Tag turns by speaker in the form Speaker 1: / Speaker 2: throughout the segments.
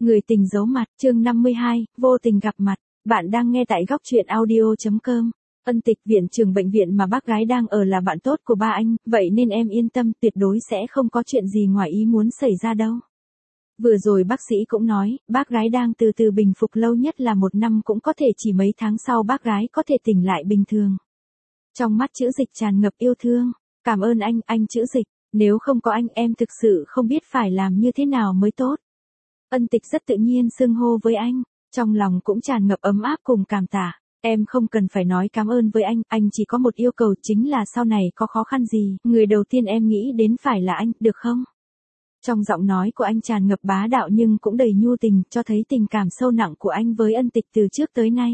Speaker 1: Người tình giấu mặt, chương 52, vô tình gặp mặt. Bạn đang nghe tại góc truyện audio.com. Ân Tịch, viện trưởng bệnh viện mà bác gái đang ở là bạn tốt của ba anh, vậy nên em yên tâm, tuyệt đối sẽ không có chuyện gì ngoài ý muốn xảy ra đâu. Vừa rồi bác sĩ cũng nói, bác gái đang từ từ bình phục, lâu nhất là 1 năm, cũng có thể chỉ mấy tháng sau bác gái có thể tỉnh lại bình thường. Trong mắt Chữ Dịch tràn ngập yêu thương. Cảm ơn anh Chữ Dịch, nếu không có anh em thực sự không biết phải làm như thế nào mới tốt. Ân Tịch rất tự nhiên xưng hô với anh, trong lòng cũng tràn ngập ấm áp cùng cảm tạ. Em không cần phải nói cảm ơn với anh chỉ có một yêu cầu, chính là sau này có khó khăn gì, người đầu tiên em nghĩ đến phải là anh, được không? Trong giọng nói của anh tràn ngập bá đạo nhưng cũng đầy nhu tình, cho thấy tình cảm sâu nặng của anh với Ân Tịch từ trước tới nay.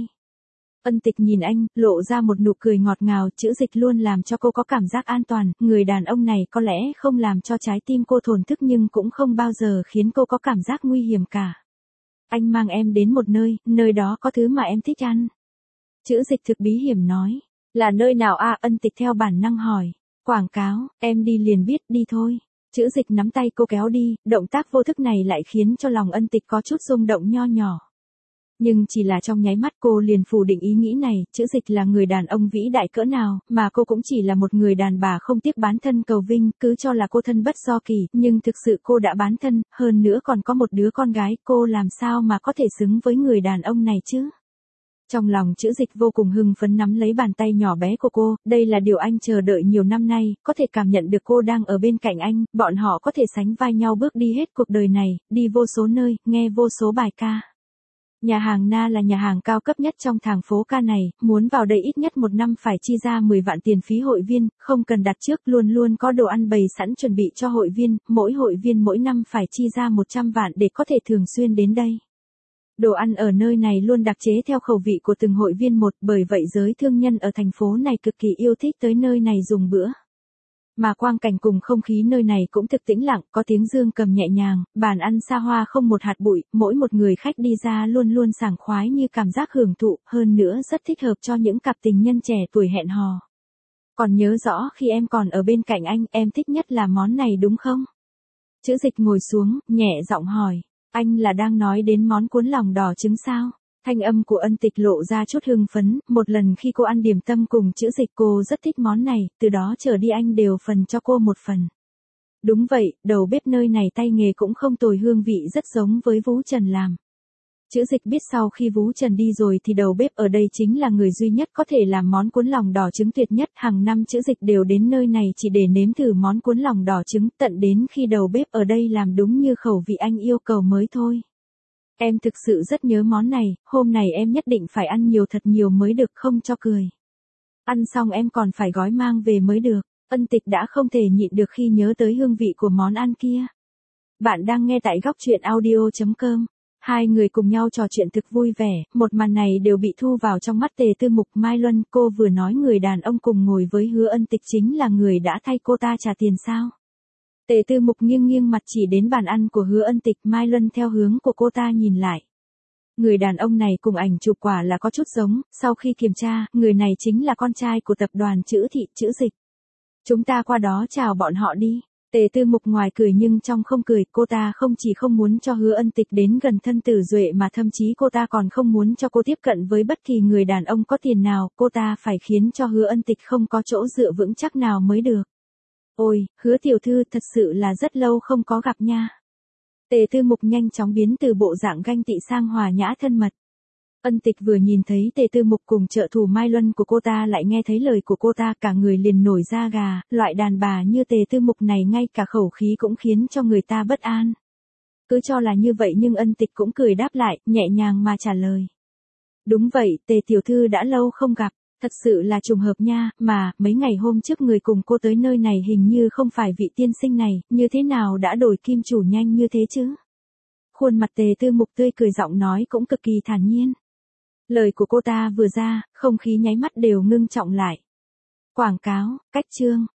Speaker 1: Ân Tịch nhìn anh, lộ ra một nụ cười ngọt ngào. Chữ Dịch luôn làm cho cô có cảm giác an toàn, người đàn ông này có lẽ không làm cho trái tim cô thổn thức nhưng cũng không bao giờ khiến cô có cảm giác nguy hiểm cả. Anh mang em đến một nơi đó có thứ mà em thích ăn. Chữ Dịch thực bí hiểm nói. Là nơi nào à? Ân Tịch theo bản năng hỏi. Quảng cáo, em đi liền biết, đi thôi. Chữ Dịch nắm tay cô kéo đi, động tác vô thức này lại khiến cho lòng Ân Tịch có chút rung động nho nhỏ. Nhưng chỉ là trong nháy mắt cô liền phủ định ý nghĩ này. Chữ Dịch là người đàn ông vĩ đại cỡ nào, mà cô cũng chỉ là một người đàn bà không tiếc bán thân cầu vinh, cứ cho là cô thân bất do kỳ, nhưng thực sự cô đã bán thân, hơn nữa còn có một đứa con gái, cô làm sao mà có thể xứng với người đàn ông này chứ? Trong lòng Chữ Dịch vô cùng hưng phấn nắm lấy bàn tay nhỏ bé của cô, đây là điều anh chờ đợi nhiều năm nay, có thể cảm nhận được cô đang ở bên cạnh anh, bọn họ có thể sánh vai nhau bước đi hết cuộc đời này, đi vô số nơi, nghe vô số bài ca. Nhà hàng Na là nhà hàng cao cấp nhất trong thành phố ca này, muốn vào đây ít nhất 1 năm phải chi ra 10 vạn tiền phí hội viên, không cần đặt trước, luôn luôn có đồ ăn bày sẵn chuẩn bị cho hội viên, mỗi hội viên mỗi năm phải chi ra 100 vạn để có thể thường xuyên đến đây. Đồ ăn ở nơi này luôn đặc chế theo khẩu vị của từng hội viên một, bởi vậy giới thương nhân ở thành phố này cực kỳ yêu thích tới nơi này dùng bữa. Mà quang cảnh cùng không khí nơi này cũng thực tĩnh lặng, có tiếng dương cầm nhẹ nhàng, bàn ăn xa hoa không một hạt bụi, mỗi một người khách đi ra luôn luôn sảng khoái như cảm giác hưởng thụ, hơn nữa rất thích hợp cho những cặp tình nhân trẻ tuổi hẹn hò. Còn nhớ rõ khi em còn ở bên cạnh anh, em thích nhất là món này đúng không? Chữ Dịch ngồi xuống, nhẹ giọng hỏi, anh là đang nói đến món cuốn lòng đỏ trứng sao? Thanh âm của Ân Tịch lộ ra chút hưng phấn, một lần khi cô ăn điểm tâm cùng Chữ Dịch cô rất thích món này, từ đó trở đi anh đều phần cho cô một phần. Đúng vậy, đầu bếp nơi này tay nghề cũng không tồi, hương vị rất giống với Vũ Trần làm. Chữ Dịch biết sau khi Vũ Trần đi rồi thì đầu bếp ở đây chính là người duy nhất có thể làm món cuốn lòng đỏ trứng tuyệt nhất, hàng năm Chữ Dịch đều đến nơi này chỉ để nếm thử món cuốn lòng đỏ trứng, tận đến khi đầu bếp ở đây làm đúng như khẩu vị anh yêu cầu mới thôi. Em thực sự rất nhớ món này, hôm này em nhất định phải ăn nhiều thật nhiều mới được, không cho cười. Ăn xong em còn phải gói mang về mới được. Ân Tịch đã không thể nhịn được khi nhớ tới hương vị của món ăn kia. Bạn đang nghe tại góc truyện audio.com. Hai người cùng nhau trò chuyện thực vui vẻ, một màn này đều bị thu vào trong mắt Tề Tư Mục. Mai Luân, cô vừa nói người đàn ông cùng ngồi với Hứa Ân Tịch chính là người đã thay cô ta trả tiền sao? Tề Tư Mục nghiêng mặt chỉ đến bàn ăn của Hứa Ân Tịch. Mai Luân theo hướng của cô ta nhìn lại. Người đàn ông này cùng ảnh chụp quả là có chút giống, sau khi kiểm tra, người này chính là con trai của tập đoàn Chữ Thị, Chữ Dịch. Chúng ta qua đó chào bọn họ đi. Tề Tư Mục ngoài cười nhưng trong không cười, cô ta không chỉ không muốn cho Hứa Ân Tịch đến gần thân Tử Duệ mà thậm chí cô ta còn không muốn cho cô tiếp cận với bất kỳ người đàn ông có tiền nào, cô ta phải khiến cho Hứa Ân Tịch không có chỗ dựa vững chắc nào mới được. Ôi, Hứa tiểu thư, thật sự là rất lâu không có gặp nha. Tề Tư Mục nhanh chóng biến từ bộ dạng ganh tị sang hòa nhã thân mật. Ân Tịch vừa nhìn thấy Tề Tư Mục cùng trợ thủ Mai Luân của cô ta lại nghe thấy lời của cô ta, cả người liền nổi da gà, loại đàn bà như Tề Tư Mục này ngay cả khẩu khí cũng khiến cho người ta bất an. Cứ cho là như vậy nhưng Ân Tịch cũng cười đáp lại, nhẹ nhàng mà trả lời. Đúng vậy, Tề tiểu thư đã lâu không gặp. Thật sự là trùng hợp nha, mà, mấy ngày hôm trước người cùng cô tới nơi này hình như không phải vị tiên sinh này, như thế nào đã đổi kim chủ nhanh như thế chứ? Khuôn mặt Tề Tư Mục tươi cười, giọng nói cũng cực kỳ thản nhiên. Lời của cô ta vừa ra, không khí nháy mắt đều ngưng trọng lại. Quảng cáo, cách chương.